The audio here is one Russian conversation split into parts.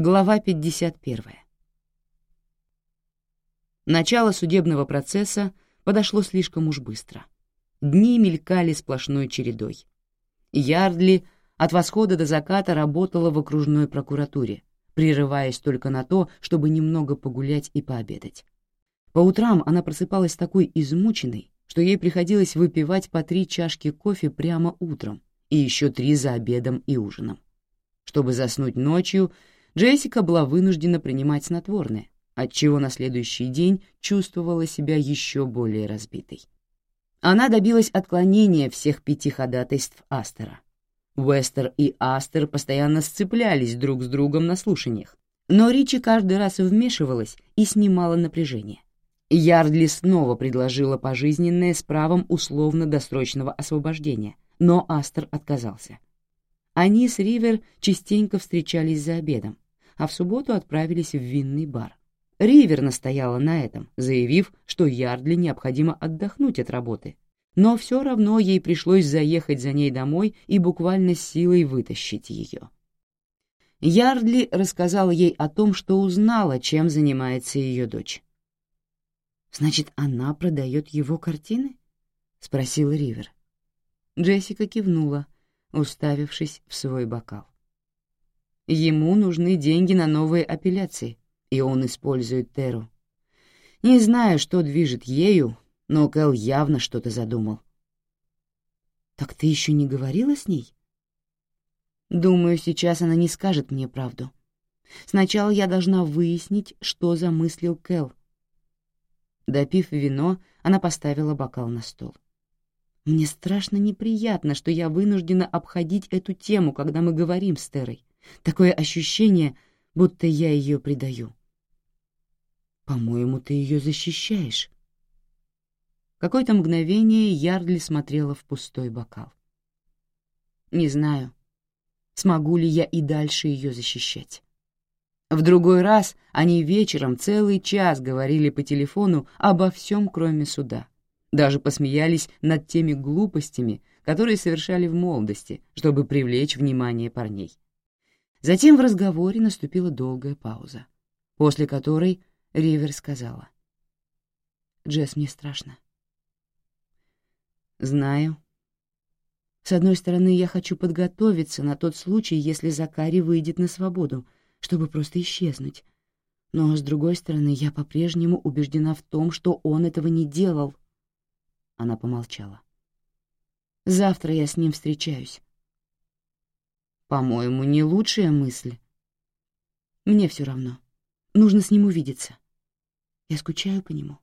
Глава 51. Начало судебного процесса подошло слишком уж быстро. Дни мелькали сплошной чередой. Ярдли от восхода до заката работала в окружной прокуратуре, прерываясь только на то, чтобы немного погулять и пообедать. По утрам она просыпалась такой измученной, что ей приходилось выпивать по 3 чашки кофе прямо утром и еще 3 за обедом и ужином. Чтобы заснуть ночью, Джессика была вынуждена принимать снотворное, отчего на следующий день чувствовала себя еще более разбитой. Она добилась отклонения всех 5 ходатайств Астера. Уэстер и Астер постоянно сцеплялись друг с другом на слушаниях, но Ричи каждый раз вмешивалась и снимала напряжение. Ярдли снова предложила пожизненное с правом условно-досрочного освобождения, но Астер отказался. Они с Ривер частенько встречались за обедом, а в субботу отправились в винный бар. Ривер настояла на этом, заявив, что Ярдли необходимо отдохнуть от работы, но все равно ей пришлось заехать за ней домой и буквально силой вытащить ее. Ярдли рассказала ей о том, что узнала, чем занимается ее дочь. «Значит, она продает его картины?» — спросила Ривер. Джессика кивнула, уставившись в свой бокал. Ему нужны деньги на новые апелляции, и он использует Теру. Не знаю, что движет ею, но Кэл явно что-то задумал. «Так ты еще не говорила с ней?» «Думаю, сейчас она не скажет мне правду. Сначала я должна выяснить, что замыслил Кэл». Допив вино, она поставила бокал на стол. «Мне страшно неприятно, что я вынуждена обходить эту тему, когда мы говорим с Терой. Такое ощущение, будто я ее предаю». «По-моему, ты ее защищаешь». Какое-то мгновение Ярдли смотрела в пустой бокал. «Не знаю, смогу ли я и дальше ее защищать». В другой раз они вечером целый час говорили по телефону обо всем, кроме суда. Даже посмеялись над теми глупостями, которые совершали в молодости, чтобы привлечь внимание парней. Затем в разговоре наступила долгая пауза, после которой Ривер сказала: «Джесс, мне страшно». «Знаю. С одной стороны, я хочу подготовиться на тот случай, если Закари выйдет на свободу, чтобы просто исчезнуть. Но с другой стороны, я по-прежнему убеждена в том, что он этого не делал». Она помолчала. «Завтра я с ним встречаюсь». «По-моему, не лучшая мысль». «Мне все равно. Нужно с ним увидеться. Я скучаю по нему».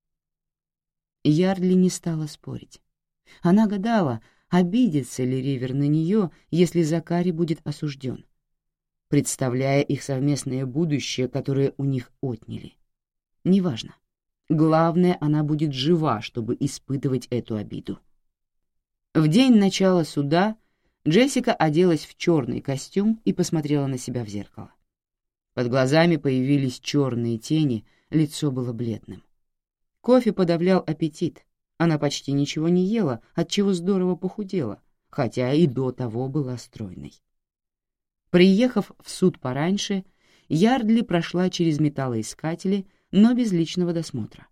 Ярдли не стала спорить. Она гадала, обидится ли Ривер на нее, если Закари будет осужден, представляя их совместное будущее, которое у них отняли. Неважно. Главное, она будет жива, чтобы испытывать эту обиду. В день начала суда Джессика оделась в черный костюм и посмотрела на себя в зеркало. Под глазами появились черные тени, лицо было бледным. Кофе подавлял аппетит. Она почти ничего не ела, отчего здорово похудела, хотя и до того была стройной. Приехав в суд пораньше, Ярдли прошла через металлоискатели, но без личного досмотра.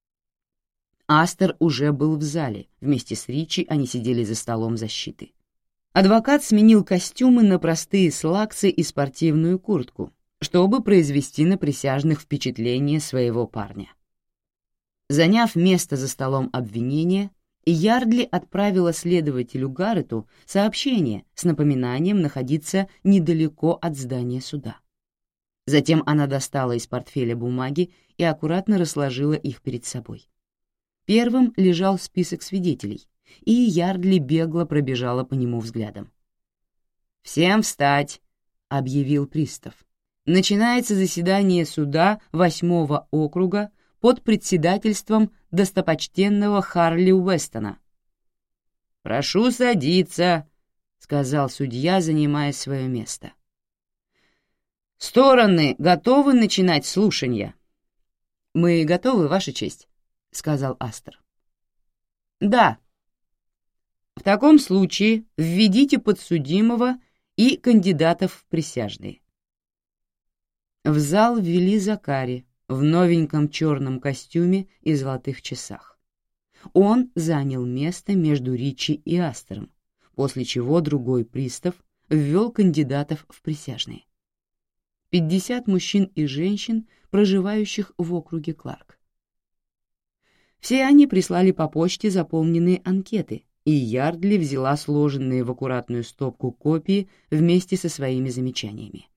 Астер уже был в зале, вместе с Ричи они сидели за столом защиты. Адвокат сменил костюмы на простые слаксы и спортивную куртку, чтобы произвести на присяжных впечатление своего парня. Заняв место за столом обвинения, Ярдли отправила следователю Гаррету сообщение с напоминанием находиться недалеко от здания суда. Затем она достала из портфеля бумаги и аккуратно разложила их перед собой. Первым лежал список свидетелей, и Ярдли бегло пробежала по нему взглядом. «Всем встать!» — объявил пристав. «Начинается заседание суда 8-го округа под председательством достопочтенного Харли Уэстона». «Прошу садиться», — сказал судья, занимая свое место. «Стороны готовы начинать слушания?» «Мы готовы, Ваша честь», — сказал Астер. «Да. В таком случае введите подсудимого и кандидатов в присяжные». В зал ввели Закари в новеньком черном костюме и золотых часах. Он занял место между Ричи и Астером, после чего другой пристав ввел кандидатов в присяжные. 50 мужчин и женщин, проживающих в округе Кларк. Все они прислали по почте заполненные анкеты, и Ярдли взяла сложенные в аккуратную стопку копии вместе со своими замечаниями.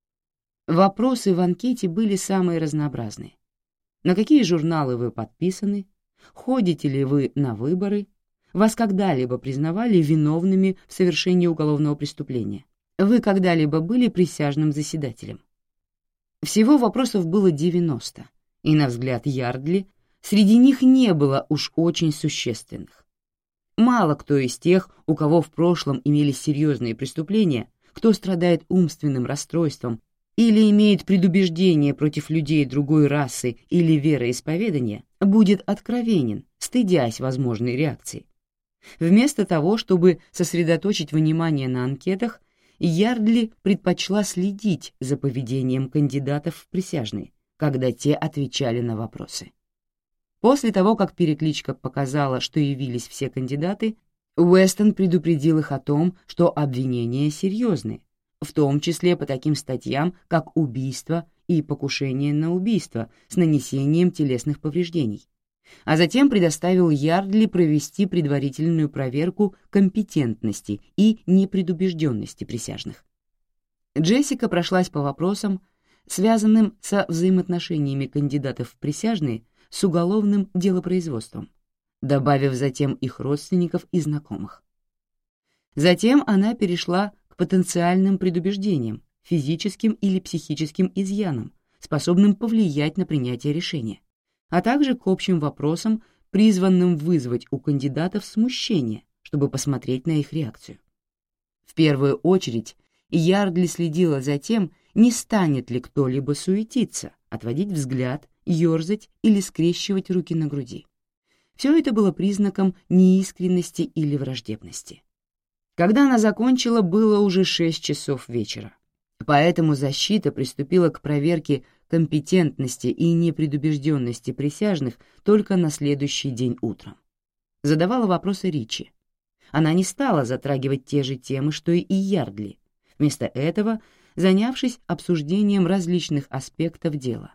Вопросы в анкете были самые разнообразные. На какие журналы вы подписаны? Ходите ли вы на выборы? Вас когда-либо признавали виновными в совершении уголовного преступления? Вы когда-либо были присяжным заседателем? Всего вопросов было 90, и, на взгляд Ярдли, среди них не было уж очень существенных. Мало кто из тех, у кого в прошлом имелись серьезные преступления, кто страдает умственным расстройством или имеет предубеждение против людей другой расы или вероисповедания, будет откровенен, стыдясь возможной реакции. Вместо того, чтобы сосредоточить внимание на анкетах, Ярдли предпочла следить за поведением кандидатов в присяжные, когда те отвечали на вопросы. После того, как перекличка показала, что явились все кандидаты, Уэстон предупредил их о том, что обвинения серьезные, в том числе по таким статьям, как убийство и покушение на убийство с нанесением телесных повреждений, а затем предоставил Ярдли провести предварительную проверку компетентности и непредубежденности присяжных. Джессика прошлась по вопросам, связанным со взаимоотношениями кандидатов в присяжные с уголовным делопроизводством, добавив затем их родственников и знакомых. Затем она перешла к потенциальным предубеждениям, физическим или психическим изъянам, способным повлиять на принятие решения, а также к общим вопросам, призванным вызвать у кандидатов смущение, чтобы посмотреть на их реакцию. В первую очередь Ярдли следила за тем, не станет ли кто-либо суетиться, отводить взгляд, ерзать или скрещивать руки на груди. Все это было признаком неискренности или враждебности. Когда она закончила, было уже 6 часов вечера. Поэтому защита приступила к проверке компетентности и непредубежденности присяжных только на следующий день утром. Задавала вопросы Ричи. Она не стала затрагивать те же темы, что и Ярдли, вместо этого занявшись обсуждением различных аспектов дела.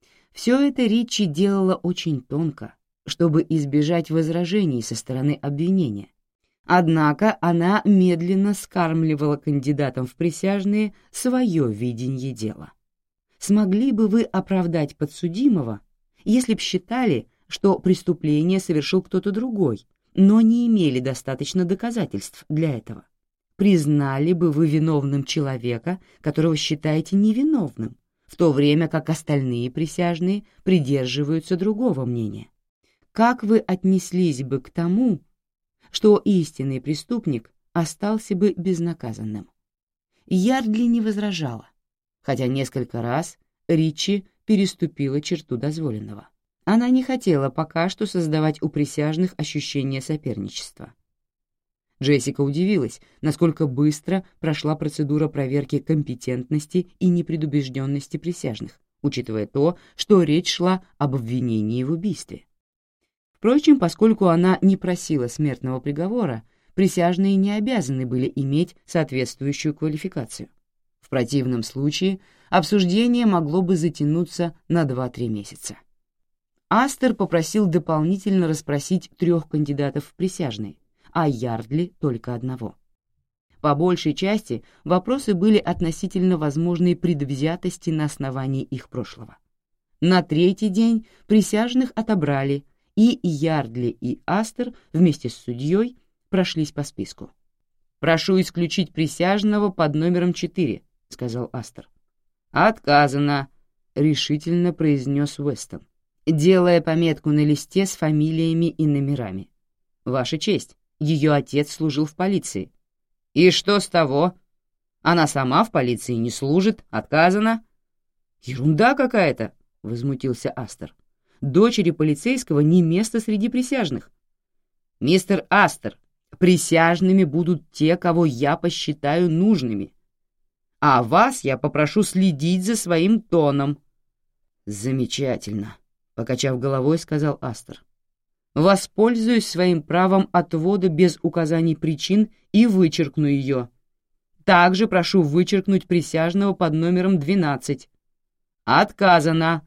Все это Ричи делала очень тонко, чтобы избежать возражений со стороны обвинения. Однако она медленно скармливала кандидатам в присяжные свое видение дела. Смогли бы вы оправдать подсудимого, если б считали, что преступление совершил кто-то другой, но не имели достаточно доказательств для этого? Признали бы вы виновным человека, которого считаете невиновным, в то время как остальные присяжные придерживаются другого мнения? Как вы отнеслись бы к тому, что истинный преступник остался бы безнаказанным? Ярдли не возражала, хотя несколько раз Ричи переступила черту дозволенного. Она не хотела пока что создавать у присяжных ощущение соперничества. Джессика удивилась, насколько быстро прошла процедура проверки компетентности и непредубежденности присяжных, учитывая то, что речь шла об обвинении в убийстве. Впрочем, поскольку она не просила смертного приговора, присяжные не обязаны были иметь соответствующую квалификацию. В противном случае обсуждение могло бы затянуться на 2-3 месяца. Астер попросил дополнительно расспросить 3 кандидатов в присяжные, а Ярдли только 1. По большей части вопросы были относительно возможной предвзятости на основании их прошлого. На 3-й день присяжных отобрали, и Ярдли и Астер вместе с судьей прошлись по списку. «Прошу исключить присяжного под номером 4», — сказал Астер. «Отказано», — решительно произнес Уэстон, делая пометку на листе с фамилиями и номерами. «Ваша честь, ее отец служил в полиции». «И что с того? Она сама в полиции не служит, отказано». «Ерунда какая-то», — возмутился Астер. «Дочери полицейского не место среди присяжных». «Мистер Астер, присяжными будут те, кого я посчитаю нужными». А вас я попрошу следить за своим тоном». «Замечательно», — покачав головой, сказал Астер. «Воспользуюсь своим правом отвода без указаний причин и вычеркну ее. Также прошу вычеркнуть присяжного под номером 12. Отказано.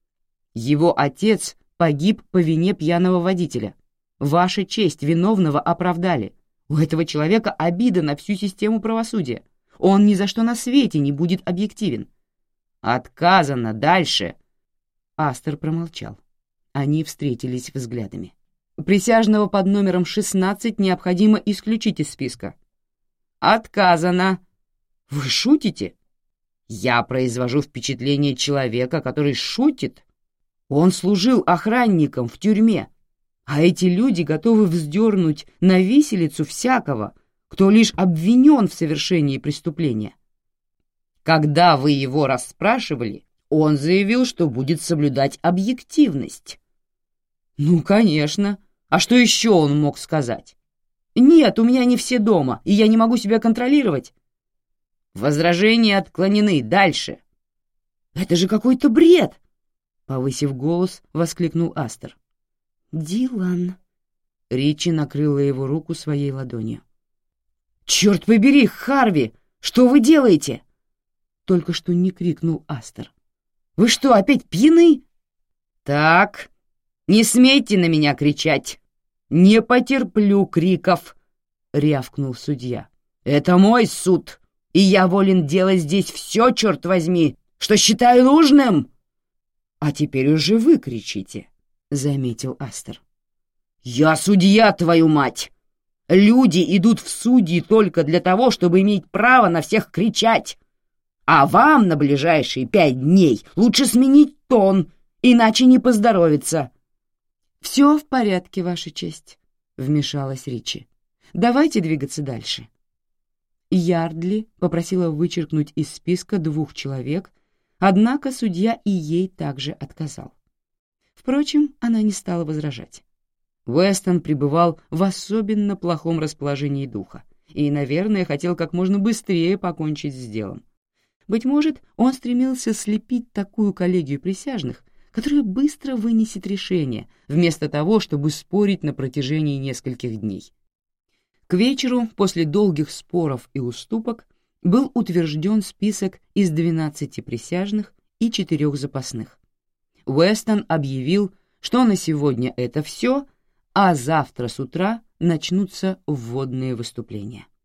Его отец погиб по вине пьяного водителя. Ваша честь, виновного оправдали. У этого человека обида на всю систему правосудия. Он ни за что на свете не будет объективен». «Отказано. Дальше». Астер промолчал. Они встретились взглядами. «Присяжного под номером 16 необходимо исключить из списка». «Отказано». «Вы шутите?» «Я произвожу впечатление человека, который шутит. Он служил охранником в тюрьме, а эти люди готовы вздернуть на виселицу всякого, кто лишь обвинен в совершении преступления. Когда вы его расспрашивали, он заявил, что будет соблюдать объективность». «Ну, конечно. А что еще он мог сказать?» «Нет, у меня не все дома, и я не могу себя контролировать». «Возражения отклонены. Дальше». «Это же какой-то бред!» — повысив голос, воскликнул Астер. «Дилан». Ричи накрыла его руку своей ладонью. «Черт побери, Харви! Что вы делаете?» Только что не крикнул Астер. «Вы что, опять пьяны?» «Так, не смейте на меня кричать! Не потерплю криков!» — рявкнул судья. «Это мой суд, и я волен делать здесь все, черт возьми, что считаю нужным!» «А теперь уже вы кричите», — заметил Астер. «Я судья, твою мать! Люди идут в судьи только для того, чтобы иметь право на всех кричать. А вам на ближайшие 5 дней лучше сменить тон, иначе не поздоровится». «Все в порядке, Ваша честь», — вмешалась Ричи. «Давайте двигаться дальше». Ярдли попросила вычеркнуть из списка 2 человек, однако судья и ей также отказал. Впрочем, она не стала возражать. Уэстон пребывал в особенно плохом расположении духа и, наверное, хотел как можно быстрее покончить с делом. Быть может, он стремился слепить такую коллегию присяжных, которая быстро вынесет решение, вместо того, чтобы спорить на протяжении нескольких дней. К вечеру, после долгих споров и уступок, был утвержден список из 12 присяжных и 4 запасных. Уэстон объявил, что на сегодня это все, а завтра с утра начнутся вводные выступления.